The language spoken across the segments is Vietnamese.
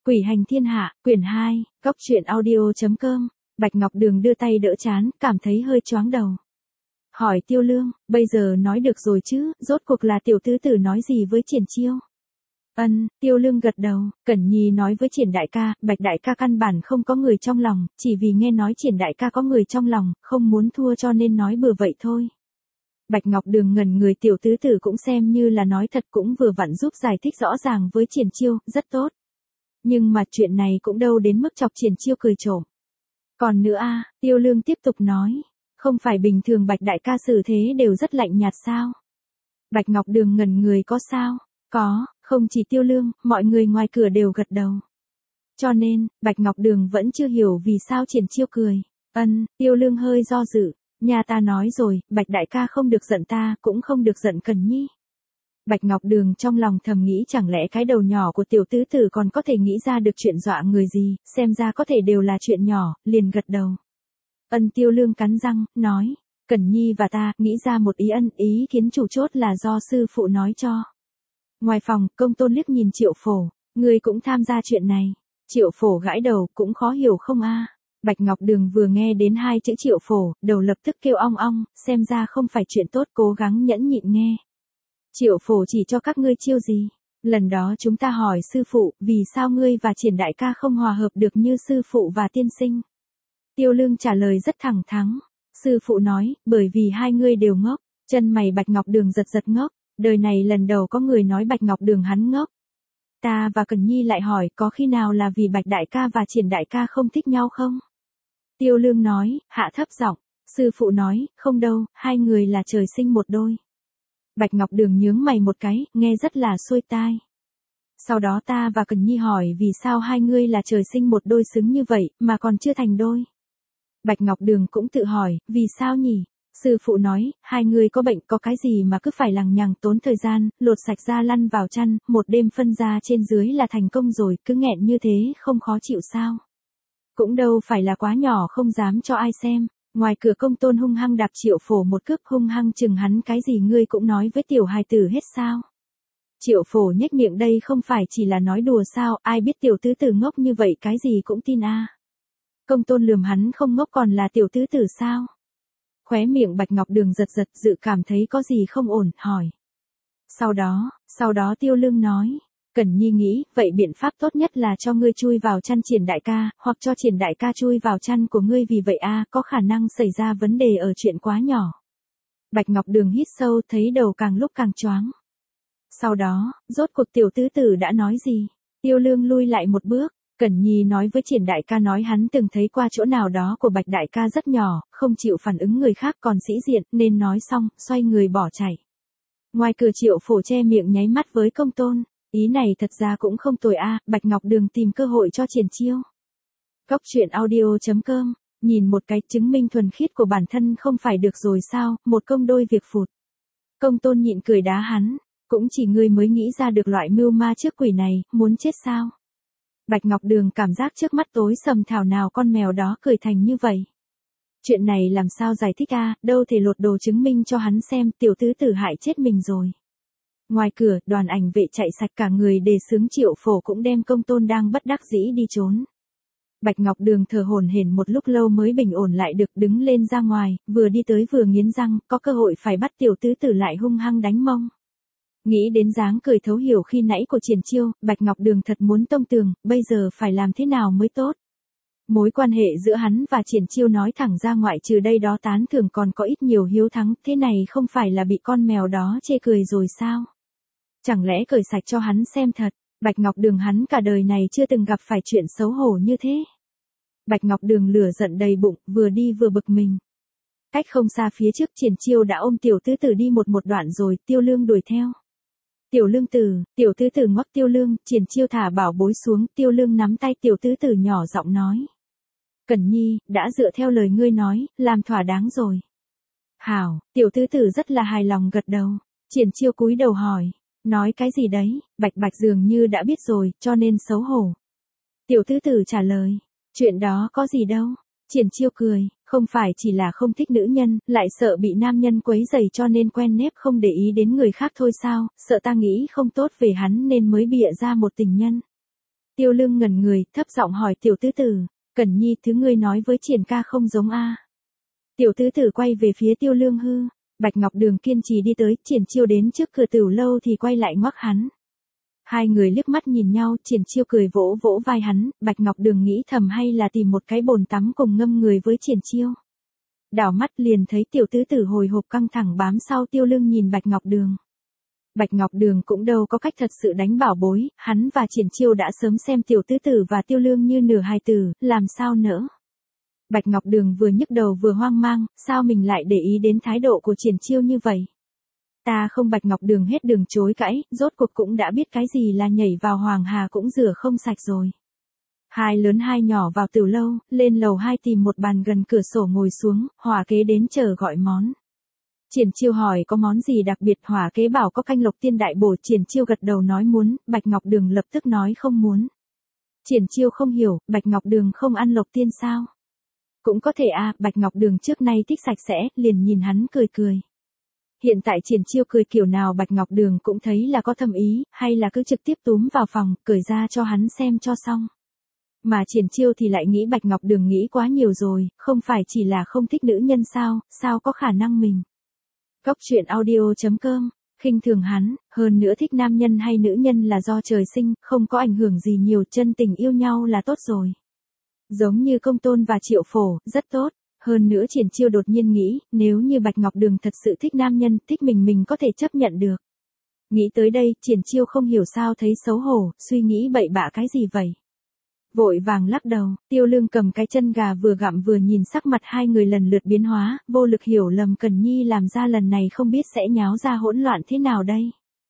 Quỷ hành thiên hạ, quyển 2, góc truyện audio.com. Bạch Ngọc Đường đưa tay đỡ trán, cảm thấy hơi choáng đầu. Hỏi Tiêu Lương, bây giờ nói được rồi chứ, rốt cuộc là tiểu tứ tử nói gì với Triển Chiêu? Tiêu Lương gật đầu, Cẩn Nhi nói với Triển đại ca, Bạch đại ca căn bản không có người trong lòng, chỉ vì nghe nói Triển đại ca có người trong lòng, không muốn thua cho nên nói bừa vậy thôi. Bạch Ngọc Đường ngẩn người, tiểu tứ tử cũng xem như là nói thật, cũng vừa vặn giúp giải thích rõ ràng với Triển Chiêu, rất tốt. Nhưng mà chuyện này cũng đâu đến mức chọc Triển Chiêu cười trộm. Còn nữa Tiêu Lương tiếp tục nói, không phải bình thường Bạch đại ca xử thế đều rất lạnh nhạt sao? Bạch Ngọc Đường ngẩn người, có sao? Có, không chỉ Tiêu Lương, mọi người ngoài cửa đều gật đầu. Cho nên, Bạch Ngọc Đường vẫn chưa hiểu vì sao Triển Chiêu cười. Tiêu Lương hơi do dự, nhà ta nói rồi, Bạch đại ca không được giận ta, cũng không được giận Cẩn Nhi. Bạch Ngọc Đường trong lòng thầm nghĩ, chẳng lẽ cái đầu nhỏ của tiểu tứ tử còn có thể nghĩ ra được chuyện dọa người gì, xem ra có thể đều là chuyện nhỏ, liền gật đầu. Tiêu Lương cắn răng, nói, Cẩn Nhi và ta, nghĩ ra một ý kiến chủ chốt là do sư phụ nói cho. Ngoài phòng, Công Tôn liếc nhìn Triệu Phổ, ngươi cũng tham gia chuyện này. Triệu Phổ gãi đầu, cũng khó hiểu không Bạch Ngọc Đường vừa nghe đến hai chữ Triệu Phổ, đầu lập tức kêu ong ong, xem ra không phải chuyện tốt, cố gắng nhẫn nhịn nghe. Triệu Phổ chỉ cho các ngươi chiêu gì? Lần đó chúng ta hỏi sư phụ, vì sao ngươi và Triển đại ca không hòa hợp được như sư phụ và tiên sinh? Tiêu Lương trả lời rất thẳng thắn. Sư phụ nói, bởi vì hai ngươi đều ngốc. Chân mày Bạch Ngọc Đường giật giật, ngốc. Đời này lần đầu có người nói Bạch Ngọc Đường hắn ngốc. Ta và Cẩn Nhi lại hỏi, có khi nào là vì Bạch đại ca và Triển đại ca không thích nhau không? Tiêu Lương nói, hạ thấp giọng. Sư phụ nói, không đâu, hai người là trời sinh một đôi. Bạch Ngọc Đường nhướng mày một cái, nghe rất là xuôi tai. Sau đó ta và Cẩn Nhi hỏi vì sao hai ngươi là trời sinh một đôi xứng như vậy, mà còn chưa thành đôi. Bạch Ngọc Đường cũng tự hỏi, vì sao nhỉ? Sư phụ nói, hai người có bệnh, có cái gì mà cứ phải lằng nhằng tốn thời gian, lột sạch da lăn vào chăn, một đêm phân ra trên dưới là thành công rồi, cứ nghẹn như thế, không khó chịu sao? Cũng đâu phải là quá nhỏ không dám cho ai xem. Ngoài cửa Công Tôn hung hăng đạp Triệu Phổ một cước, hung hăng chừng hắn, cái gì ngươi cũng nói với tiểu hài tử hết sao? Triệu Phổ nhếch miệng, đây không phải chỉ là nói đùa sao, ai biết tiểu tứ tử ngốc như vậy cái gì cũng tin Công Tôn lườm hắn, không ngốc còn là tiểu tứ tử sao? Khóe miệng Bạch Ngọc Đường giật giật, dự cảm thấy có gì không ổn, hỏi. Sau đó Tiêu Lương nói, Cẩn Nhi nghĩ, vậy biện pháp tốt nhất là cho ngươi chui vào chăn Triển đại ca, hoặc cho Triển đại ca chui vào chăn của ngươi, vì vậy có khả năng xảy ra vấn đề ở chuyện quá nhỏ. Bạch Ngọc Đường hít sâu, thấy đầu càng lúc càng choáng. Sau đó, rốt cuộc tiểu tứ tử đã nói gì? Tiêu Lương lui lại một bước. Cẩn Nhi nói với Triển đại ca, nói hắn từng thấy qua chỗ nào đó của Bạch đại ca rất nhỏ, không chịu phản ứng người khác, còn sĩ diện, nên nói xong, xoay người bỏ chạy. Ngoài cửa Triệu Phổ che miệng nháy mắt với Công Tôn, ý này thật ra cũng không tồi Bạch Ngọc Đường tìm cơ hội cho Triển Chiêu. Góc truyện audio.com, nhìn một cái, chứng minh thuần khiết của bản thân không phải được rồi sao, một công đôi việc phụt. Công Tôn nhịn cười đá hắn, cũng chỉ ngươi mới nghĩ ra được loại mưu ma trước quỷ này, muốn chết sao? Bạch Ngọc Đường cảm giác trước mắt tối sầm, thảo nào con mèo đó cười thành như vậy. Chuyện này làm sao giải thích đâu thể lột đồ chứng minh cho hắn xem, tiểu tứ tử hại chết mình rồi. Ngoài cửa, đoàn ảnh vệ chạy sạch cả người đề xướng, Triệu Phổ cũng đem Công Tôn đang bất đắc dĩ đi trốn. Bạch Ngọc Đường thở hổn hển một lúc lâu mới bình ổn lại được, đứng lên ra ngoài, vừa đi tới vừa nghiến răng, có cơ hội phải bắt tiểu tứ tử lại hung hăng đánh mông. Nghĩ đến dáng cười thấu hiểu khi nãy của Triển Chiêu, Bạch Ngọc Đường thật muốn tông tường, bây giờ phải làm thế nào mới tốt. Mối quan hệ giữa hắn và Triển Chiêu nói thẳng ra, ngoại trừ đây đó tán thưởng còn có ít nhiều hiếu thắng, thế này không phải là bị con mèo đó chê cười rồi sao? Chẳng lẽ cởi sạch cho hắn xem thật? Bạch Ngọc Đường hắn cả đời này chưa từng gặp phải chuyện xấu hổ như thế. Bạch Ngọc Đường lửa giận đầy bụng, vừa đi vừa bực mình. Cách không xa phía trước, Triển Chiêu đã ôm tiểu tứ tử đi một đoạn rồi, Tiêu Lương đuổi theo. Tiểu Lương tử, tiểu tứ tử ngoắc Tiêu Lương, Triển Chiêu thả bảo bối xuống, Tiêu Lương nắm tay tiểu tứ tử nhỏ giọng nói. Cẩn Nhi, đã dựa theo lời ngươi nói, làm thỏa đáng rồi. Hảo, tiểu tứ tử rất là hài lòng gật đầu. Triển Chiêu cúi đầu hỏi, nói cái gì đấy? Bạch dường như đã biết rồi, cho nên xấu hổ. Tiểu tứ tử trả lời, chuyện đó có gì đâu. Triển Chiêu cười, không phải chỉ là không thích nữ nhân, lại sợ bị nam nhân quấy rầy cho nên quen nếp không để ý đến người khác thôi sao, sợ ta nghĩ không tốt về hắn nên mới bịa ra một tình nhân. Tiêu Lương ngẩn người, thấp giọng hỏi tiểu tứ tử, Cẩn Nhi thứ ngươi nói với Triển ca không giống a. Tiểu tứ tử quay về phía Tiêu Lương hư. Bạch Ngọc Đường kiên trì đi tới, Triển Chiêu đến trước cửa Tửu lâu thì quay lại ngoắc hắn. Hai người liếc mắt nhìn nhau, Triển Chiêu cười vỗ vỗ vai hắn, Bạch Ngọc Đường nghĩ thầm hay là tìm một cái bồn tắm cùng ngâm người với Triển Chiêu. Đảo mắt liền thấy tiểu tứ tử hồi hộp căng thẳng bám sau Tiêu Lương nhìn Bạch Ngọc Đường. Bạch Ngọc Đường cũng đâu có cách thật sự đánh bảo bối, hắn và Triển Chiêu đã sớm xem tiểu tứ tử và Tiêu Lương như nửa hài tử, làm sao nỡ. Bạch Ngọc Đường vừa nhức đầu vừa hoang mang, sao mình lại để ý đến thái độ của Triển Chiêu như vậy? Ta không. Bạch Ngọc Đường hết đường chối cãi, rốt cuộc cũng đã biết cái gì là nhảy vào Hoàng Hà cũng rửa không sạch rồi. Hai lớn hai nhỏ vào Tửu lâu, lên lầu 2 tìm một bàn gần cửa sổ ngồi xuống, Hỏa kế đến chờ gọi món. Triển Chiêu hỏi có món gì đặc biệt, Hỏa kế bảo có canh lộc tiên đại bổ, Triển Chiêu gật đầu nói muốn, Bạch Ngọc Đường lập tức nói không muốn. Triển Chiêu không hiểu, Bạch Ngọc Đường không ăn lộc tiên sao? Cũng có thể à, Bạch Ngọc Đường trước nay thích sạch sẽ, liền nhìn hắn cười cười. Hiện tại Triển Chiêu cười kiểu nào Bạch Ngọc Đường cũng thấy là có thâm ý, hay là cứ trực tiếp túm vào phòng, cởi ra cho hắn xem cho xong. Mà Triển Chiêu thì lại nghĩ Bạch Ngọc Đường nghĩ quá nhiều rồi, không phải chỉ là không thích nữ nhân sao có khả năng mình. Cóc truyện audio.com, khinh thường hắn, hơn nữa thích nam nhân hay nữ nhân là do trời sinh, không có ảnh hưởng gì nhiều, chân tình yêu nhau là tốt rồi. Giống như Công Tôn và Triệu Phổ, rất tốt. Hơn nữa Triển Chiêu đột nhiên nghĩ, nếu như Bạch Ngọc Đường thật sự thích nam nhân, thích mình có thể chấp nhận được. Nghĩ tới đây, Triển Chiêu không hiểu sao thấy xấu hổ, suy nghĩ bậy bạ cái gì vậy. Vội vàng lắc đầu, Tiêu Lương cầm cái chân gà vừa gặm vừa nhìn sắc mặt hai người lần lượt biến hóa, vô lực hiểu lầm Cần Nhi làm ra lần này không biết sẽ nháo ra hỗn loạn thế nào đây.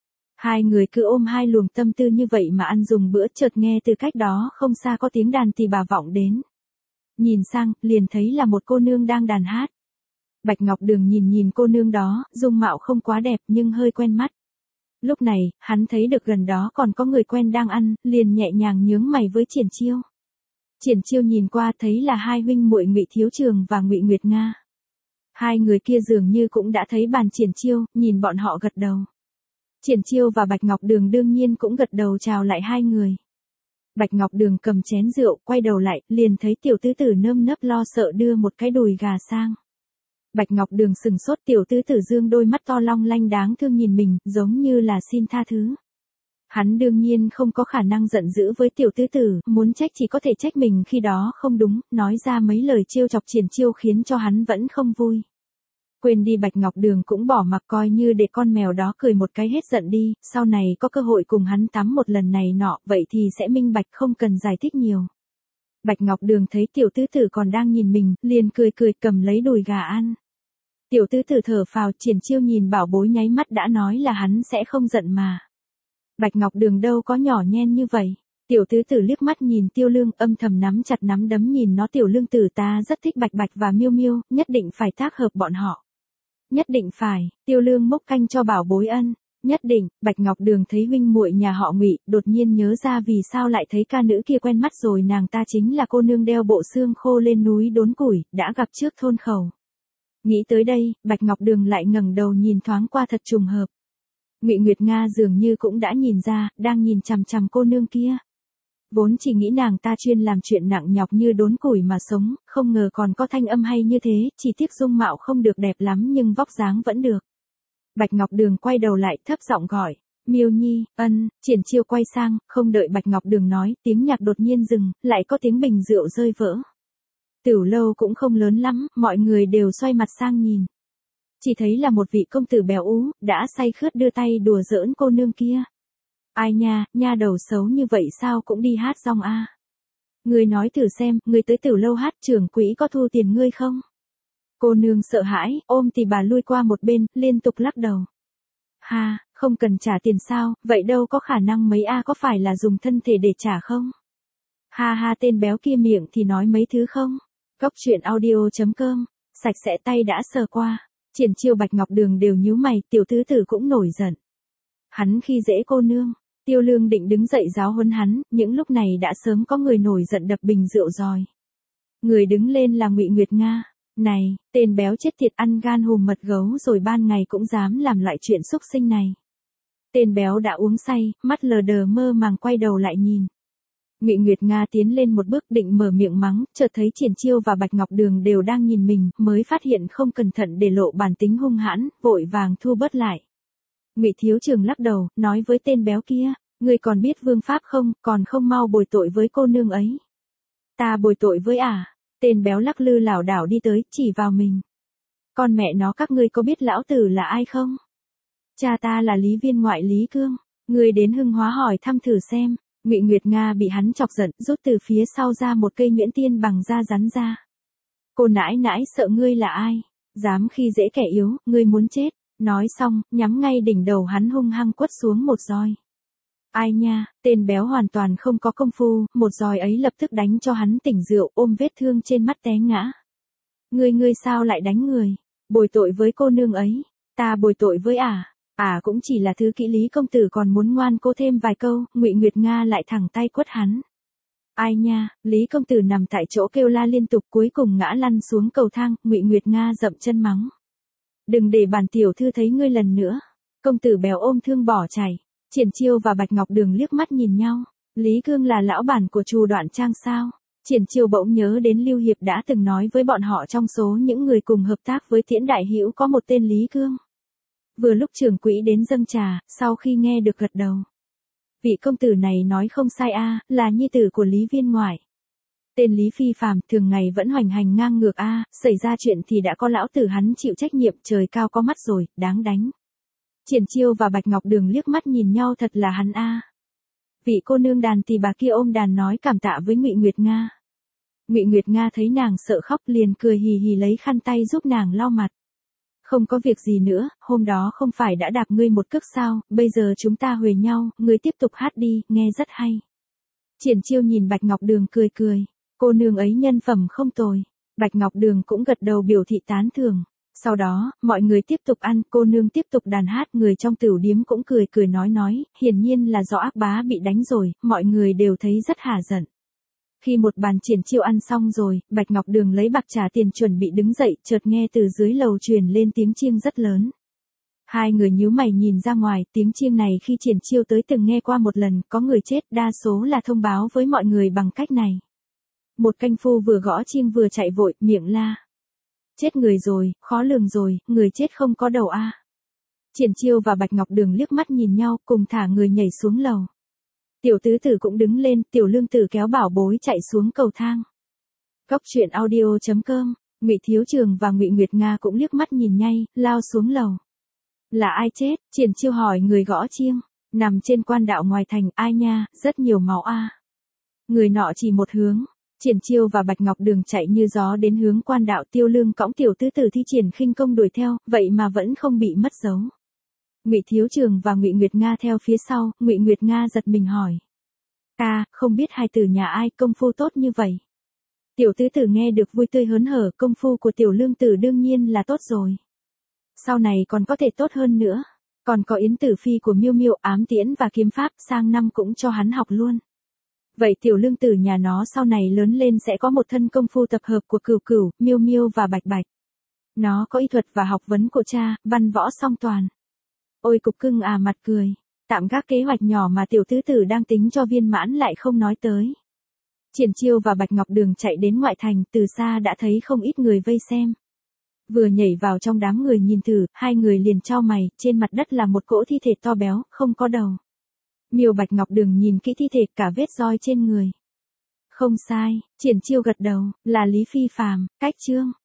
Hai người cứ ôm hai luồng tâm tư như vậy mà ăn dùng bữa, chợt nghe từ cách đó không xa có tiếng đàn tỳ bà vọng đến. Nhìn sang, liền thấy là một cô nương đang đàn hát. Bạch Ngọc Đường nhìn cô nương đó, dung mạo không quá đẹp nhưng hơi quen mắt. Lúc này, hắn thấy được gần đó còn có người quen đang ăn, liền nhẹ nhàng nhướng mày với Triển Chiêu. Triển Chiêu nhìn qua thấy là hai huynh muội Ngụy Thiếu Trường và Ngụy Nguyệt Nga. Hai người kia dường như cũng đã thấy bàn Triển Chiêu, nhìn bọn họ gật đầu. Triển Chiêu và Bạch Ngọc Đường đương nhiên cũng gật đầu chào lại hai người. Bạch Ngọc Đường cầm chén rượu, quay đầu lại, liền thấy tiểu tứ tử nơm nớp lo sợ đưa một cái đùi gà sang. Bạch Ngọc Đường sừng sốt, tiểu tứ tử dương đôi mắt to long lanh đáng thương nhìn mình, giống như là xin tha thứ. Hắn đương nhiên không có khả năng giận dữ với tiểu tứ tử, muốn trách chỉ có thể trách mình khi đó không đúng, nói ra mấy lời trêu chọc Triển Chiêu khiến cho hắn vẫn không vui. Quên đi, Bạch Ngọc Đường cũng bỏ mặc coi như để con mèo đó cười một cái hết giận đi, sau này có cơ hội cùng hắn tắm một lần này nọ, vậy thì sẽ minh bạch không cần giải thích nhiều. Bạch Ngọc Đường thấy tiểu tứ tử còn đang nhìn mình, liền cười cầm lấy đùi gà ăn. Tiểu tứ tử thở phào, Triển Chiêu nhìn bảo bối nháy mắt đã nói là hắn sẽ không giận mà. Bạch Ngọc Đường đâu có nhỏ nhen như vậy. Tiểu tứ tử liếc mắt nhìn Tiêu Lương, âm thầm nắm chặt nắm đấm nhìn nó, tiểu Lương tử ta rất thích Bạch Bạch và Miêu Miêu, nhất định phải tác hợp bọn họ. Nhất định phải, Tiêu Lương múc canh cho bảo bối ân. Nhất định. Bạch Ngọc Đường thấy huynh muội nhà họ Ngụy, đột nhiên nhớ ra vì sao lại thấy ca nữ kia quen mắt rồi, nàng ta chính là cô nương đeo bộ xương khô lên núi đốn củi, đã gặp trước thôn khẩu. Nghĩ tới đây, Bạch Ngọc Đường lại ngẩng đầu nhìn thoáng qua thật trùng hợp. Ngụy Nguyệt Nga dường như cũng đã nhìn ra, đang nhìn chằm chằm cô nương kia. Vốn chỉ nghĩ nàng ta chuyên làm chuyện nặng nhọc như đốn củi mà sống, không ngờ còn có thanh âm hay như thế, chỉ tiếc dung mạo không được đẹp lắm nhưng vóc dáng vẫn được. Bạch Ngọc Đường quay đầu lại, thấp giọng gọi, Miêu Nhi, ân. Triển Chiêu quay sang, không đợi Bạch Ngọc Đường nói, tiếng nhạc đột nhiên dừng, lại có tiếng bình rượu rơi vỡ. Tửu lâu cũng không lớn lắm, mọi người đều xoay mặt sang nhìn. Chỉ thấy là một vị công tử béo ú, đã say khướt đưa tay đùa giỡn cô nương kia. Ai nha, nha đầu xấu như vậy sao cũng đi hát rong a. Ngươi nói thử xem, ngươi tới Tửu lâu hát, trưởng quỹ có thu tiền ngươi không? Cô nương sợ hãi, ôm thì bà lui qua một bên, liên tục lắc đầu. Ha, không cần trả tiền sao, vậy đâu có khả năng mấy a, có phải là dùng thân thể để trả không? Ha ha, tên béo kia miệng thì nói mấy thứ không? Cóc truyện audio.com, sạch sẽ tay đã sờ qua. Triển Chiêu Bạch Ngọc Đường đều nhíu mày, tiểu tứ tử cũng nổi giận. Hắn khi dễ cô nương. Tiêu Lương định đứng dậy giáo huấn hắn, những lúc này đã sớm có người nổi giận đập bình rượu rồi. Người đứng lên là Ngụy Nguyệt Nga. Này, tên béo chết tiệt ăn gan hùm mật gấu rồi ban ngày cũng dám làm loại chuyện xúc sinh này. Tên béo đã uống say, mắt lờ đờ mơ màng quay đầu lại nhìn. Ngụy Nguyệt Nga tiến lên một bước định mở miệng mắng, chợt thấy Triển Chiêu và Bạch Ngọc Đường đều đang nhìn mình, mới phát hiện không cẩn thận để lộ bản tính hung hãn, vội vàng thu bớt lại. Ngụy Thiếu Trường lắc đầu, nói với tên béo kia, ngươi còn biết vương pháp không, còn không mau bồi tội với cô nương ấy. Ta bồi tội với ả? Tên béo lắc lư lảo đảo đi tới, chỉ vào mình. Con mẹ nó, các ngươi có biết lão tử là ai không? Cha ta là Lý Viên ngoại Lý Cương. Ngươi đến Hưng Hóa hỏi thăm thử xem. Ngụy Nguyệt Nga bị hắn chọc giận, rút từ phía sau ra một cây nhuyễn tiên bằng da rắn ra. Cô nãi nãi sợ ngươi là ai? Dám khi dễ kẻ yếu, ngươi muốn chết. Nói xong, nhắm ngay đỉnh đầu hắn hung hăng quất xuống một roi. Ai nha, tên béo hoàn toàn không có công phu, một roi ấy lập tức đánh cho hắn tỉnh rượu, ôm vết thương trên mắt té ngã. Ngươi sao lại đánh người? Bồi tội với cô nương ấy. Ta bồi tội với ả. Ả cũng chỉ là thứ kỹ, Lý công tử còn muốn ngoan cố thêm vài câu, Ngụy Nguyệt Nga lại thẳng tay quất hắn. Ai nha, Lý công tử nằm tại chỗ kêu la liên tục, cuối cùng ngã lăn xuống cầu thang, Ngụy Nguyệt Nga dậm chân mắng. Đừng để bản tiểu thư thấy ngươi lần nữa. Công tử béo ôm thương bỏ chạy. Triển Chiêu và Bạch Ngọc Đường liếc mắt nhìn nhau. Lý Cương là lão bản của Trù Đoạn Trang sao? Triển Chiêu bỗng nhớ đến Lưu Hiệp đã từng nói với bọn họ trong số những người cùng hợp tác với Tiễn Đại Hữu có một tên Lý Cương. Vừa lúc trưởng quỹ đến dâng trà, sau khi nghe được gật đầu. Vị công tử này nói không sai a, là nhi tử của Lý Viên ngoại. Tên Lý phi phàm, thường ngày vẫn hoành hành ngang ngược a, xảy ra chuyện thì đã có lão tử hắn chịu trách nhiệm, trời cao có mắt rồi, đáng đánh. Triển Chiêu và Bạch Ngọc Đường liếc mắt nhìn nhau, thật là hắn a. Vị cô nương đàn thì bà kia ôm đàn nói cảm tạ với Ngụy Nguyệt Nga. Ngụy Nguyệt Nga thấy nàng sợ khóc liền cười hì hì lấy khăn tay giúp nàng lau mặt. Không có việc gì nữa, hôm đó không phải đã đạp ngươi một cước sao, bây giờ chúng ta huề nhau, ngươi tiếp tục hát đi, nghe rất hay. Triển Chiêu nhìn Bạch Ngọc Đường cười cười, cô nương ấy nhân phẩm không tồi. Bạch Ngọc Đường cũng gật đầu biểu thị tán thưởng. Sau đó, mọi người tiếp tục ăn, cô nương tiếp tục đàn hát, người trong tửu điếm cũng cười cười nói, hiển nhiên là do ác bá bị đánh rồi, mọi người đều thấy rất hả giận. Khi một bàn Triển Chiêu ăn xong rồi, Bạch Ngọc Đường lấy bạc trả tiền chuẩn bị đứng dậy, chợt nghe từ dưới lầu truyền lên tiếng chiêng rất lớn. Hai người nhíu mày nhìn ra ngoài, tiếng chiêng này khi Triển Chiêu tới từng nghe qua một lần, có người chết, đa số là thông báo với mọi người bằng cách này. Một canh phu vừa gõ chiêng vừa chạy vội, miệng la. Chết người rồi, khó lường rồi, người chết không có đầu a. Triển Chiêu và Bạch Ngọc Đường liếc mắt nhìn nhau, cùng thả người nhảy xuống lầu. Tiểu tứ tử cũng đứng lên, Tiểu Lương Tử kéo bảo bối chạy xuống cầu thang. Cốc truyện audio.com, Ngụy Thiếu Trường và Ngụy Nguyệt Nga cũng liếc mắt nhìn nhau, lao xuống lầu. Là ai chết? Triển Chiêu hỏi người gõ chiêng. Nằm trên quan đạo ngoài thành, ai nha, rất nhiều máu a. Người nọ chỉ một hướng. Triển Chiêu và Bạch Ngọc Đường chạy như gió đến hướng quan đạo, Tiêu Lương cõng Tiểu tứ tử thi triển khinh công đuổi theo, vậy mà vẫn không bị mất dấu. Ngụy Thiếu Trường và Ngụy Nguyệt Nga theo phía sau, Ngụy Nguyệt Nga giật mình hỏi. Không biết hai tử nhà ai công phu tốt như vậy. Tiểu tứ tử nghe được vui tươi hớn hở, công phu của Tiểu Lương Tử đương nhiên là tốt rồi. Sau này còn có thể tốt hơn nữa. Còn có Yến Tử Phi của Miêu Miêu, ám tiễn và kiếm pháp, sang năm cũng cho hắn học luôn. Vậy Tiểu Lương Tử nhà nó sau này lớn lên sẽ có một thân công phu tập hợp của Cửu Cửu, Miêu Miêu và Bạch Bạch. Nó có y thuật và học vấn của cha, văn võ song toàn. Ôi cục cưng mặt cười. Tạm gác kế hoạch nhỏ mà Tiểu tứ tử đang tính cho viên mãn lại không nói tới. Triển Chiêu và Bạch Ngọc Đường chạy đến ngoại thành, từ xa đã thấy không ít người vây xem. Vừa nhảy vào trong đám người nhìn thử, hai người liền chau mày, trên mặt đất là một cỗ thi thể to béo, không có đầu. Miêu Bạch Ngọc Đường nhìn kỹ thi thể, cả vết roi trên người. Không sai, Triển Chiêu gật đầu, là Lý phi phàm, cách chương.